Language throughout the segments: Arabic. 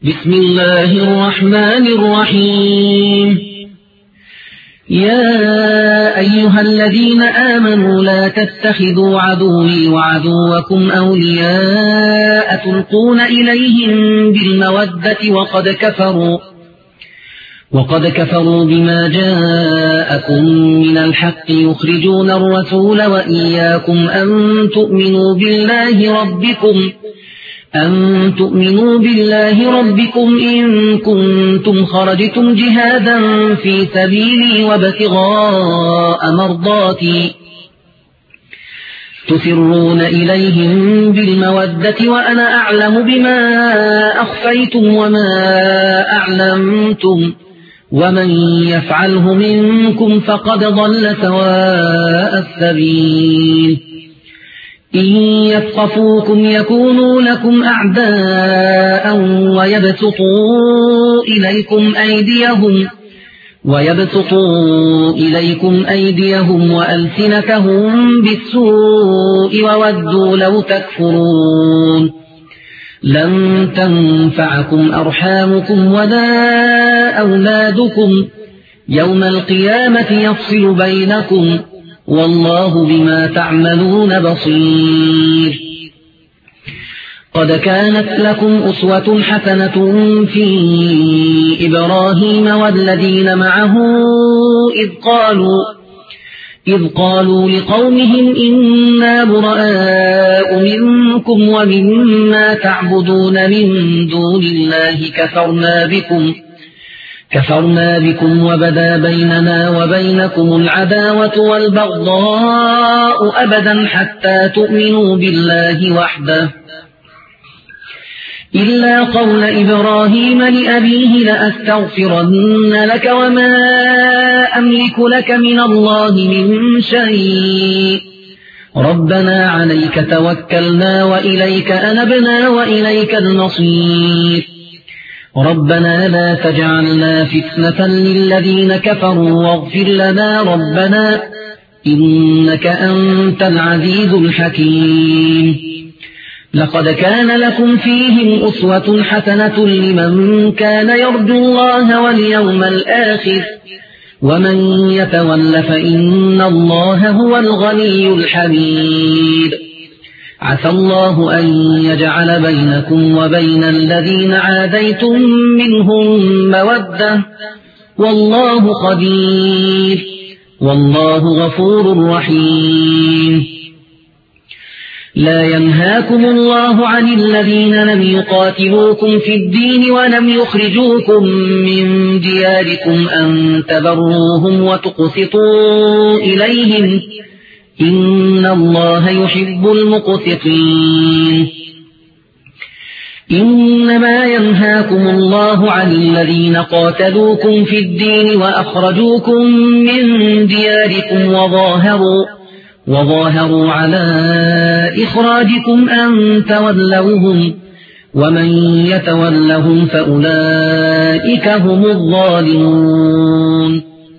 بسم الله الرحمن الرحيم. يا أيها الذين آمنوا لا تتخذوا عدوي وعدوكم أولياء تلقون إليهم بالمودة وقد كفروا بما جاءكم من الحق يخرجون الرسول وإياكم أن تؤمنوا بالله ربكم إن كنتم خرجتم جهادا في سبيلي وابتغاء مرضاتي تسرون إليهم بالمودة وأنا أعلم بما أخفيتم وما أعلمتم ومن يفعله منكم فقد ضل سواء السبيل. إن يثقفوكم يكونوا لكم أعداء ويبسطوا إليكم أيديهم وألسنتهم بالسوء وودوا لو تكفرون. لن تنفعكم أرحامكم ولا أولادكم يوم القيامة يفصل بينكم والله بما تعملون بصير. قد كانت لكم أسوة حسنة في إبراهيم والذين معه إذ قالوا لقومهم إنا براء منكم ومما تعبدون من دون الله كفرنا بكم وبدا بيننا وبينكم العداوة والبغضاء أبدا حتى تؤمنوا بالله وحده إلا قول إبراهيم لأبيه لأستغفرن لك وما أملك لك من الله من شيء ربنا عليك توكلنا وإليك أنبنا وإليك المصير. ربنا لا تجعلنا فتنة للذين كفروا واغفر لنا ربنا إنك أنت العزيز الحكيم. لقد كان لكم فيهم أسوة حسنة لمن كان يرجو الله واليوم الآخر ومن يتول فإن الله هو الغني الحميد. عسى الله أن يجعل بينكم وبين الذين عاديتم منهم مودة والله خبير والله غفور رحيم. لا ينهاكم الله عن الذين لم يقاتلوكم في الدين ولم يخرجوكم من دياركم أن تبروهم وتقسطوا إليهم إن الله يحب المقسطين. إنما ينهاكم الله عن الذين قاتلوكم في الدين وأخرجوكم من دياركم وظاهروا على إخراجكم أن تولوهم ومن يتولهم فأولئك هم الظالمون.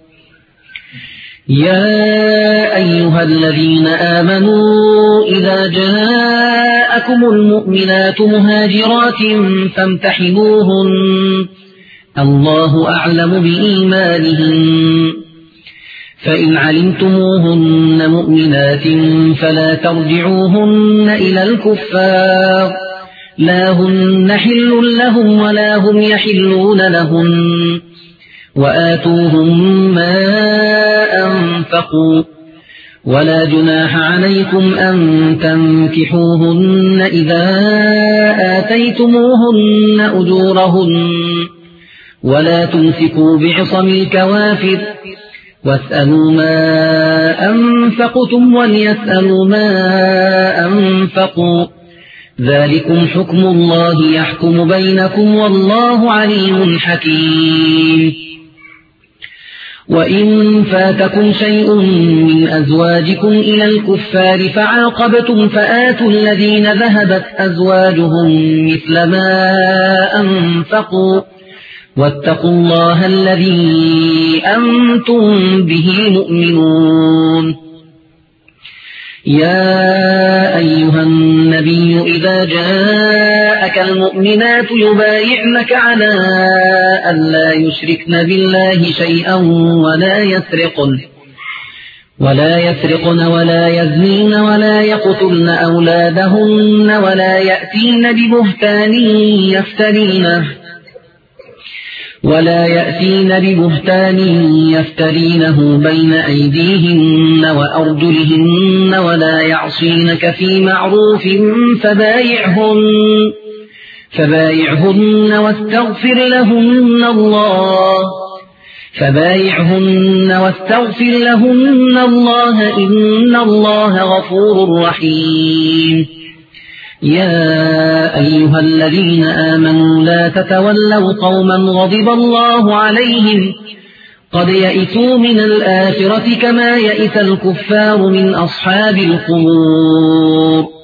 يا أيها الذين آمنوا إذا جاءكم المؤمنات مهاجرات فامتحنوهن الله أعلم بإيمانهن فإن علمتموهن مؤمنات فلا ترجعوهن إلى الكفار لا هن حل لهم ولا هم يحلون لهن وآتوهم ما أنفقوا ولا جناح عليكم أن تنكحوهن إذا آتيتموهن أجورهن ولا تمسكوا بعصم الكوافر واسألوا ما أنفقتم وليسألوا ما أنفقوا ذلكم حكم الله يحكم بينكم والله عليم حكيم. وإن فاتكم شيء من أزواجكم إلى الكفار فعاقبتم فآتوا الذين ذهبت أزواجهم مثل ما أنفقوا واتقوا الله الذي أنتم به مؤمنون. يا أيها النبي إذا جاءك المؤمنات يبايعنك على أن لا يشركن بالله شيئا ولا يسرقن ولا يزنين ولا يقتلن أولادهن ولا يأتين ببهتان يفترينه بين أيديهن وأرجلهن ولا يعصينك في معروف فبايعهن واستغفر لهن الله إن الله غفور رحيم. يا أيها الذين آمنوا لا تتولوا قوما غضب الله عليهم قد يئسوا من الآخرة كما يئس الكفار من أصحاب القبور.